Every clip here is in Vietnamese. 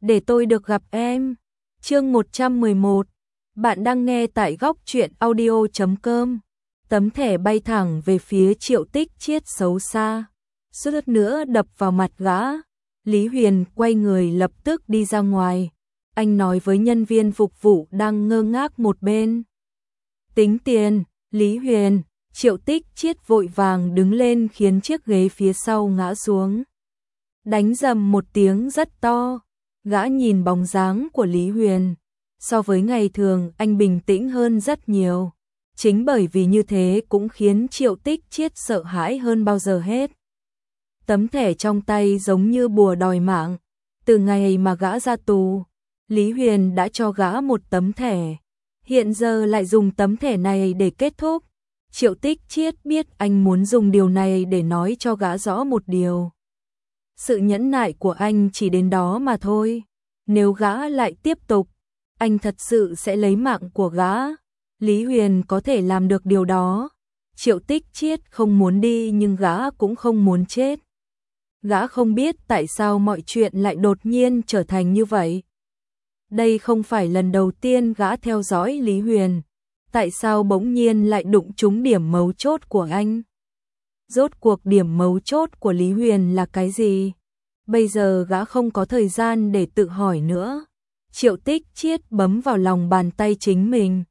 để tôi được gặp em. Chương 111. Bạn đang nghe tại góc truyện audio.com. Tấm thẻ bay thẳng về phía Triệu Tích Chiết xấu xa, suýt nữa đập vào mặt gã. Lý Huyền quay người lập tức đi ra ngoài. Anh nói với nhân viên phục vụ đang ngơ ngác một bên. Tính tiền. Lý Huyền. Triệu Tích Chiết vội vàng đứng lên khiến chiếc ghế phía sau ngã xuống. Đánh rầm một tiếng rất to. Gã nhìn bóng dáng của Lý Huyền. So với ngày thường anh bình tĩnh hơn rất nhiều. Chính bởi vì như thế cũng khiến Triệu Tích Chiết sợ hãi hơn bao giờ hết. Tấm thẻ trong tay giống như bùa đòi mạng. Từ ngày mà gã ra tù, Lý Huyền đã cho gã một tấm thẻ. Hiện giờ lại dùng tấm thẻ này để kết thúc. Triệu Tích Chiết biết anh muốn dùng điều này để nói cho gã rõ một điều. Sự nhẫn nại của anh chỉ đến đó mà thôi. Nếu gã lại tiếp tục, anh thật sự sẽ lấy mạng của gã. Lý Huyền có thể làm được điều đó. Triệu Tích Chiết không muốn đi nhưng gã cũng không muốn chết. Gã không biết tại sao mọi chuyện lại đột nhiên trở thành như vậy. Đây không phải lần đầu tiên gã theo dõi Lý Huyền. Tại sao bỗng nhiên lại đụng trúng điểm mấu chốt của anh? Rốt cuộc điểm mấu chốt của Lý Huyền là cái gì? Bây giờ gã không có thời gian để tự hỏi nữa. Triệu Tích Chiết bấm vào lòng bàn tay chính mình.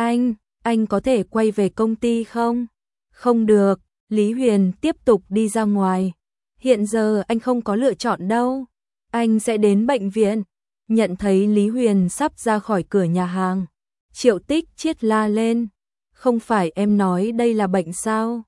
Anh có thể quay về công ty không? Không được. Lý Huyền tiếp tục đi ra ngoài. Hiện giờ anh không có lựa chọn đâu. Anh sẽ đến bệnh viện. Nhận thấy Lý Huyền sắp ra khỏi cửa nhà hàng, Triệu Tích Chiết la lên. Không phải em nói đây là bệnh sao?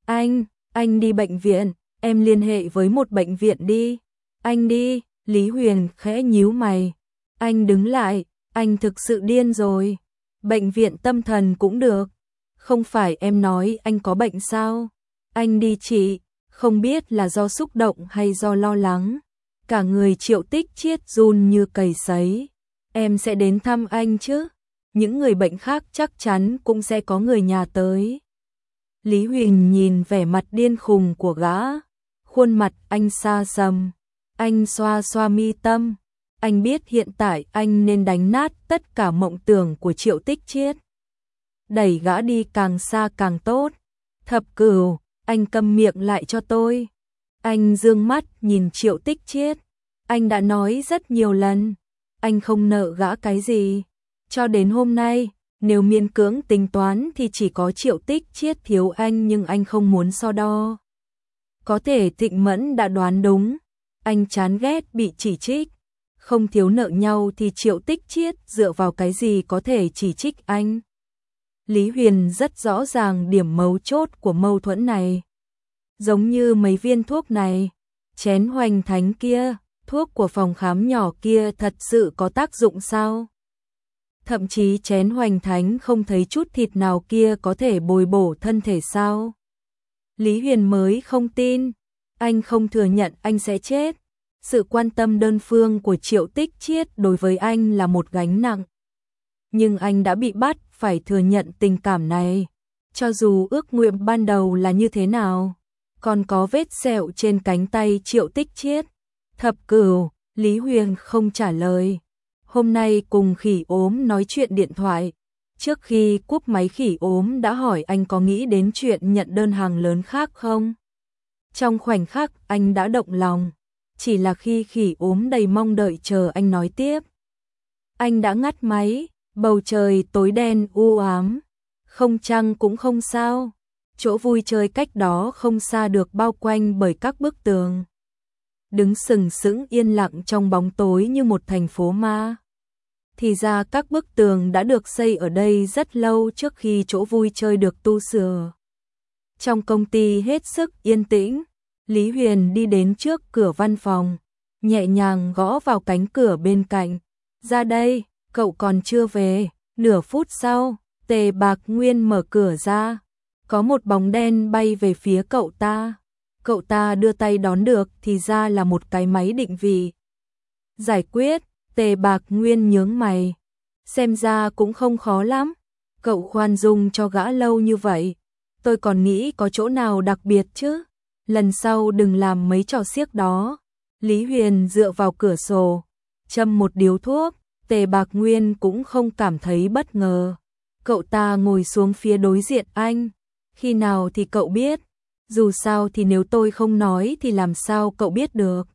Anh đi bệnh viện, em liên hệ với một bệnh viện đi. Anh đi. Lý Huyền khẽ nhíu mày. Anh đứng lại, anh thực sự điên rồi. Bệnh viện tâm thần cũng được. Không phải em nói anh có bệnh sao? Anh đi chị. Không biết là do xúc động hay do lo lắng. Cả người Triệu Tích Chiết run như cầy sấy. Em sẽ đến thăm anh chứ? Những người bệnh khác chắc chắn cũng sẽ có người nhà tới. Lý Huyền nhìn vẻ mặt điên khùng của gã. Khuôn mặt anh xa xăm. Anh xoa xoa mi tâm. Anh biết hiện tại anh nên đánh nát tất cả mộng tưởng của Triệu Tích Chiết. Đẩy gã đi càng xa càng tốt. Thập Cửu, anh câm miệng lại cho tôi. Anh dương mắt nhìn Triệu Tích Chiết. Anh đã nói rất nhiều lần. Anh không nợ gã cái gì. Cho đến hôm nay, nếu miễn cưỡng tính toán thì chỉ có Triệu Tích Chiết thiếu anh nhưng anh không muốn so đo. Có thể Thịnh Mẫn đã đoán đúng. Anh chán ghét bị chỉ trích. Không thiếu nợ nhau thì Triệu Tích Chiết dựa vào cái gì có thể chỉ trích anh. Lý Huyền rất rõ ràng điểm mấu chốt của mâu thuẫn này. Giống như mấy viên thuốc này, chén hoành thánh kia, thuốc của phòng khám nhỏ kia thật sự có tác dụng sao? Thậm chí chén hoành thánh không thấy chút thịt nào kia có thể bồi bổ thân thể sao? Lý Huyền mới không tin. Anh không thừa nhận anh sẽ chết. Sự quan tâm đơn phương của Triệu Tích Chiết đối với anh là một gánh nặng. Nhưng anh đã bị bắt phải thừa nhận tình cảm này. Cho dù ước nguyện ban đầu là như thế nào. Còn có vết sẹo trên cánh tay Triệu Tích Chiết. Thập Cửu, Lý Huyền không trả lời. Hôm nay cùng Khỉ Ốm nói chuyện điện thoại. Trước khi cúp máy Khỉ Ốm đã hỏi anh có nghĩ đến chuyện nhận đơn hàng lớn khác không? Trong khoảnh khắc anh đã động lòng. Chỉ là khi Khỉ Ốm đầy mong đợi chờ anh nói tiếp. Anh đã ngắt máy, bầu trời tối đen u ám. Không trăng cũng không sao. Chỗ vui chơi cách đó không xa được bao quanh bởi các bức tường. Đứng sừng sững yên lặng trong bóng tối như một thành phố ma. Thì ra các bức tường đã được xây ở đây rất lâu trước khi chỗ vui chơi được tu sửa. Trong công ty hết sức yên tĩnh, Lý Huyền đi đến trước cửa văn phòng, nhẹ nhàng gõ vào cánh cửa bên cạnh. Ra đây, cậu còn chưa về. Nửa phút sau, Tề Bạc Nguyên mở cửa ra. Có một bóng đen bay về phía cậu ta. Cậu ta đưa tay đón được thì ra là một cái máy định vị. Giải quyết. Tề Bạc Nguyên nhướng mày. Xem ra cũng không khó lắm. Cậu khoan dung cho gã lâu như vậy. Tôi còn nghĩ có chỗ nào đặc biệt chứ. Lần sau đừng làm mấy trò xiếc đó. Lý Huyền dựa vào cửa sổ. châm một điếu thuốc, Tề Bạc Nguyên cũng không cảm thấy bất ngờ. Cậu ta ngồi xuống phía đối diện anh. Khi nào thì cậu biết? Dù sao thì nếu tôi không nói thì làm sao cậu biết được?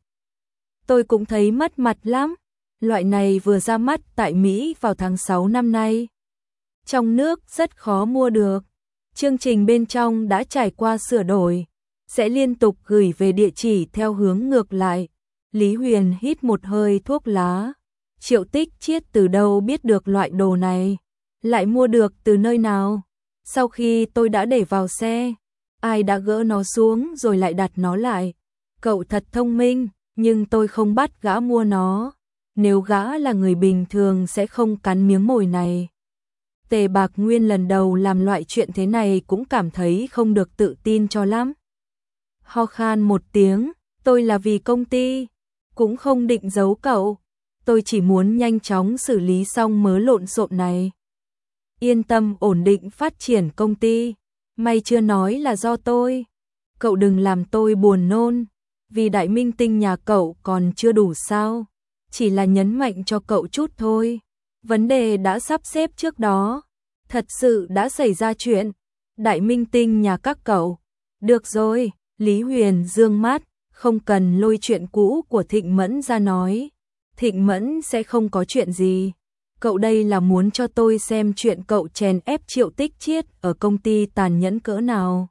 Tôi cũng thấy mất mặt lắm. Loại này vừa ra mắt tại Mỹ vào tháng 6 năm nay. Trong nước rất khó mua được. Chương trình bên trong đã trải qua sửa đổi, sẽ liên tục gửi về địa chỉ theo hướng ngược lại. Lý Huyền hít một hơi thuốc lá. Triệu Tích Chiết từ đâu biết được loại đồ này? Lại mua được từ nơi nào? Sau khi tôi đã để vào xe, ai đã gỡ nó xuống rồi lại đặt nó lại? Cậu thật thông minh, nhưng tôi không bắt gã mua nó. Nếu gã là người bình thường sẽ không cắn miếng mồi này. Tề Bạc Nguyên lần đầu làm loại chuyện thế này cũng cảm thấy không được tự tin cho lắm. Ho khan một tiếng, tôi là vì công ty, cũng không định giấu cậu. Tôi chỉ muốn nhanh chóng xử lý xong mớ lộn xộn này. Yên tâm ổn định phát triển công ty, may chưa nói là do tôi. Cậu đừng làm tôi buồn nôn, vì đại minh tinh nhà cậu còn chưa đủ sao. Chỉ là nhấn mạnh cho cậu chút thôi. Vấn đề đã sắp xếp trước đó, thật sự đã xảy ra chuyện. Đại minh tinh nhà các cậu. Được rồi, Lý Huyền dương mắt, không cần lôi chuyện cũ của Thịnh Mẫn ra nói. Thịnh Mẫn sẽ không có chuyện gì. Cậu đây là muốn cho tôi xem chuyện cậu chèn ép Triệu Tích Chiết ở công ty tàn nhẫn cỡ nào.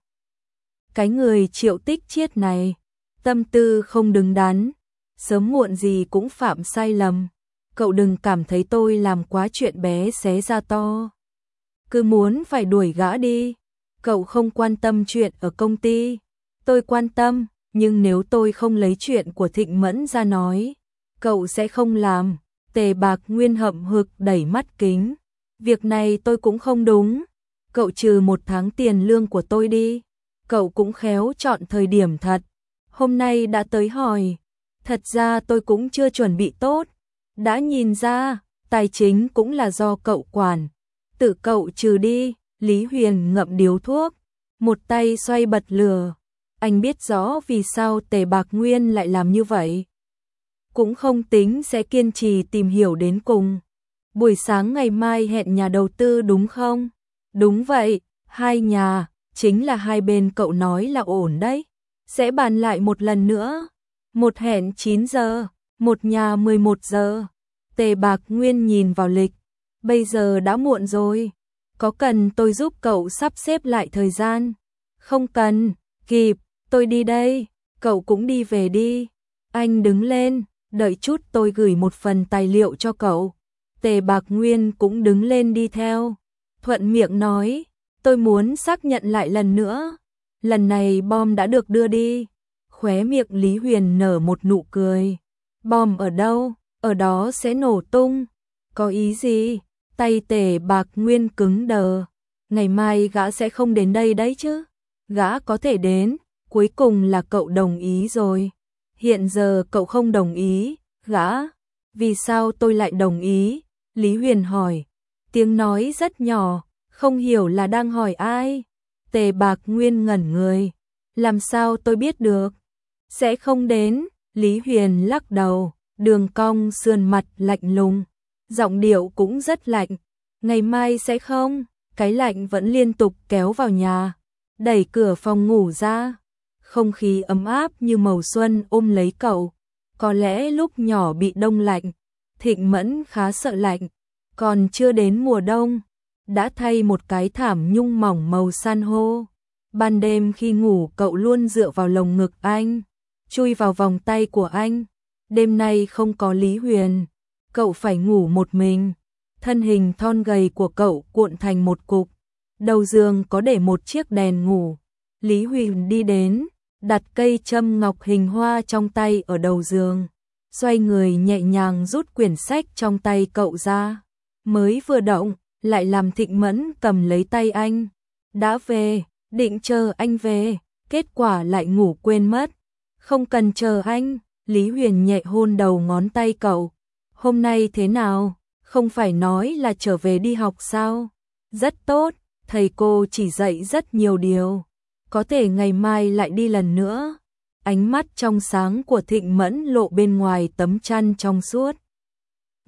Cái người Triệu Tích Chiết này, tâm tư không đứng đắn, sớm muộn gì cũng phạm sai lầm. Cậu đừng cảm thấy tôi làm quá chuyện bé xé ra to. Cứ muốn phải đuổi gã đi. Cậu không quan tâm chuyện ở công ty. Tôi quan tâm, nhưng nếu tôi không lấy chuyện của Thịnh Mẫn ra nói, cậu sẽ không làm. Tề Bạc Nguyên hậm hực đẩy mắt kính. Việc này tôi cũng không đúng. Cậu trừ 1 tháng tiền lương của tôi đi. Cậu cũng khéo chọn thời điểm thật. Hôm nay đã tới hỏi. Thật ra tôi cũng chưa chuẩn bị tốt. Đã nhìn ra, tài chính cũng là do cậu quản. Tự cậu trừ đi. Lý Huyền ngậm điếu thuốc, một tay xoay bật lửa. Anh biết rõ vì sao Tề Bạc Nguyên lại làm như vậy. Cũng không tính sẽ kiên trì tìm hiểu đến cùng. Buổi sáng ngày mai hẹn nhà đầu tư đúng không? Đúng vậy, 2 nhà, chính là 2 bên cậu nói là ổn đấy. Sẽ bàn lại một lần nữa. Một hẹn 9 giờ, một nhà 11 giờ. Tề Bạc Nguyên nhìn vào lịch. Bây giờ đã muộn rồi. Có cần tôi giúp cậu sắp xếp lại thời gian? Không cần, kịp, tôi đi đây. Cậu cũng đi về đi. Anh đứng lên, đợi chút tôi gửi một phần tài liệu cho cậu. Tề Bạc Nguyên cũng đứng lên đi theo. Thuận miệng nói, tôi muốn xác nhận lại lần nữa. Lần này bom đã được đưa đi. Khóe miệng Lý Huyền nở một nụ cười. Bom ở đâu? Ở đó sẽ nổ tung. Có ý gì? Tay Tề Bạc Nguyên cứng đờ. Ngày mai gã sẽ không đến đây đấy chứ? Gã có thể đến, cuối cùng là cậu đồng ý rồi. Hiện giờ cậu không đồng ý, gã. Vì sao tôi lại đồng ý? Lý Huyền hỏi. Tiếng nói rất nhỏ, không hiểu là đang hỏi ai. Tề Bạc Nguyên ngẩn người. Làm sao tôi biết được? Sẽ không đến. Lý Huyền lắc đầu, đường cong sườn mặt lạnh lùng. Giọng điệu cũng rất lạnh. Ngày mai sẽ không? Cái lạnh vẫn liên tục kéo vào nhà. Đẩy cửa phòng ngủ ra. Không khí ấm áp như màu xuân ôm lấy cậu. Có lẽ lúc nhỏ bị đông lạnh, Thịnh Mẫn khá sợ lạnh. Còn chưa đến mùa đông, đã thay một cái thảm nhung mỏng màu san hô. Ban đêm khi ngủ cậu luôn dựa vào lồng ngực anh, chui vào vòng tay của anh. Đêm nay không có Lý Huyền, cậu phải ngủ một mình. Thân hình thon gầy của cậu cuộn thành một cục. Đầu giường có để một chiếc đèn ngủ. Lý Huyền đi đến, đặt cây châm ngọc hình hoa trong tay ở đầu giường. Xoay người nhẹ nhàng rút quyển sách trong tay cậu ra. Mới vừa động, lại làm Thịnh Mẫn cầm lấy tay anh. Đã về, định chờ anh về, kết quả lại ngủ quên mất. Không cần chờ anh, Lý Huyền nhẹ hôn đầu ngón tay cậu. Hôm nay thế nào? Không phải nói là trở về đi học sao? Rất tốt, thầy cô chỉ dạy rất nhiều điều. Có thể ngày mai lại đi lần nữa. Ánh mắt trong sáng của Thịnh Mẫn lộ bên ngoài tấm chăn trong suốt.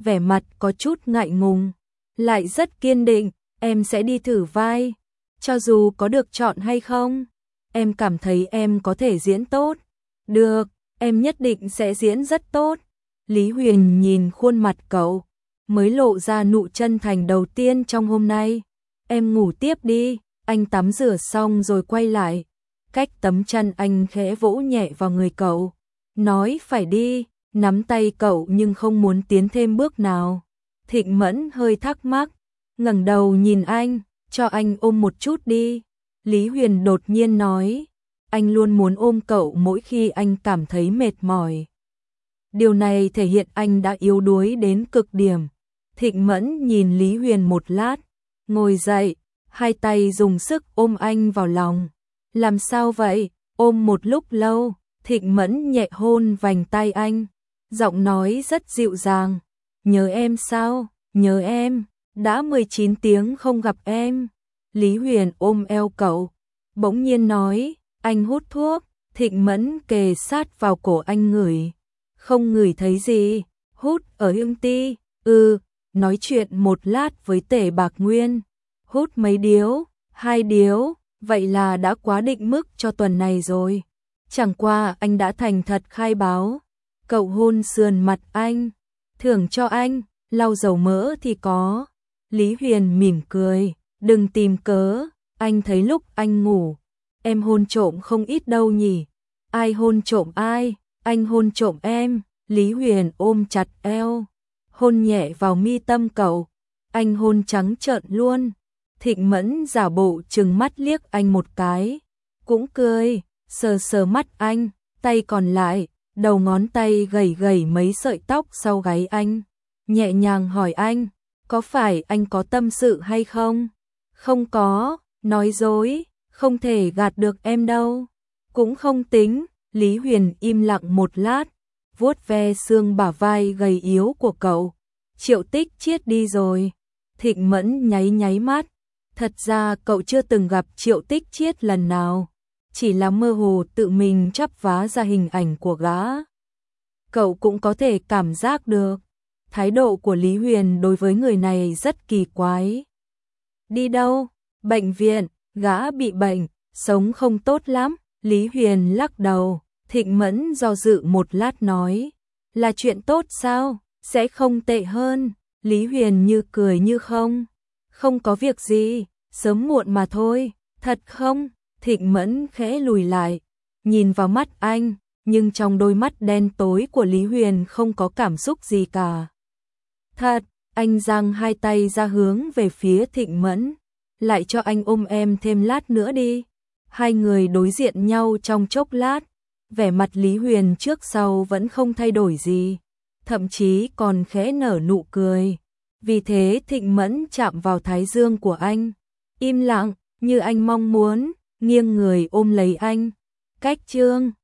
vẻ mặt có chút ngại ngùng, lại rất kiên định, em sẽ đi thử vai, cho dù có được chọn hay không, em cảm thấy em có thể diễn tốt. Được, em nhất định sẽ diễn rất tốt. Lý Huyền nhìn khuôn mặt cậu, mới lộ ra nụ chân thành đầu tiên trong hôm nay. Em ngủ tiếp đi, anh tắm rửa xong rồi quay lại. Cách tấm chăn anh khẽ vỗ nhẹ vào người cậu, nói phải đi, nắm tay cậu nhưng không muốn tiến thêm bước nào. Thịnh Mẫn hơi thắc mắc, ngẩng đầu nhìn anh, cho anh ôm một chút đi. Lý Huyền đột nhiên nói, anh luôn muốn ôm cậu mỗi khi anh cảm thấy mệt mỏi. Điều này thể hiện anh đã yếu đuối đến cực điểm. Thịnh Mẫn nhìn Lý Huyền một lát, ngồi dậy, hai tay dùng sức ôm anh vào lòng. Làm sao vậy? Ôm một lúc lâu, Thịnh Mẫn nhẹ hôn vành tay anh, giọng nói rất dịu dàng. Nhớ em sao? Nhớ em, đã 19 tiếng không gặp em. Lý Huyền ôm eo cậu, bỗng nhiên nói, anh hút thuốc. Thịnh Mẫn kề sát vào cổ anh ngửi. Không ngửi thấy gì, hút ở Hương Ti. Nói chuyện một lát với Tề Bạc Nguyên. Hút mấy điếu? 2 điếu, vậy là đã quá định mức cho tuần này rồi. Chẳng qua anh đã thành thật khai báo. Cậu hôn sườn mặt anh, thưởng cho anh, lau dầu mỡ thì có. Lý Huyền mỉm cười, đừng tìm cớ, anh thấy lúc anh ngủ, em hôn trộm không ít đâu nhỉ. Ai hôn trộm ai? Anh hôn trộm em. Lý Huyền ôm chặt eo, hôn nhẹ vào mi tâm cậu. Anh hôn trắng trợn luôn. Thịnh Mẫn giả bộ trừng mắt liếc anh một cái, cũng cười, sờ sờ mắt anh, tay còn lại, đầu ngón tay gẩy gẩy mấy sợi tóc sau gáy anh, nhẹ nhàng hỏi anh, có phải anh có tâm sự hay không? Không có, nói dối, không thể gạt được em đâu. Cũng không tính. Lý Huyền im lặng một lát, vuốt ve xương bả vai gầy yếu của cậu. Triệu Tích Chiết đi rồi. Thịnh Mẫn nháy nháy mắt. Thật ra cậu chưa từng gặp Triệu Tích Chiết lần nào, chỉ là mơ hồ tự mình chắp vá ra hình ảnh của gã. Cậu cũng có thể cảm giác được, thái độ của Lý Huyền đối với người này rất kỳ quái. Đi đâu? Bệnh viện, gã bị bệnh, sống không tốt lắm. Lý Huyền lắc đầu. Thịnh Mẫn do dự một lát nói, là chuyện tốt sao? Sẽ không tệ hơn. Lý Huyền như cười như không. Không có việc gì, sớm muộn mà thôi. Thật không? Thịnh Mẫn khẽ lùi lại, nhìn vào mắt anh, nhưng trong đôi mắt đen tối của Lý Huyền không có cảm xúc gì cả. Thật, anh giang hai tay ra hướng về phía Thịnh Mẫn, lại cho anh ôm em thêm lát nữa đi. Hai người đối diện nhau trong chốc lát, vẻ mặt Lý Huyền trước sau vẫn không thay đổi gì, thậm chí còn khẽ nở nụ cười. Vì thế Thịnh Mẫn chạm vào thái dương của anh, im lặng, như anh mong muốn, nghiêng người ôm lấy anh. Cách chương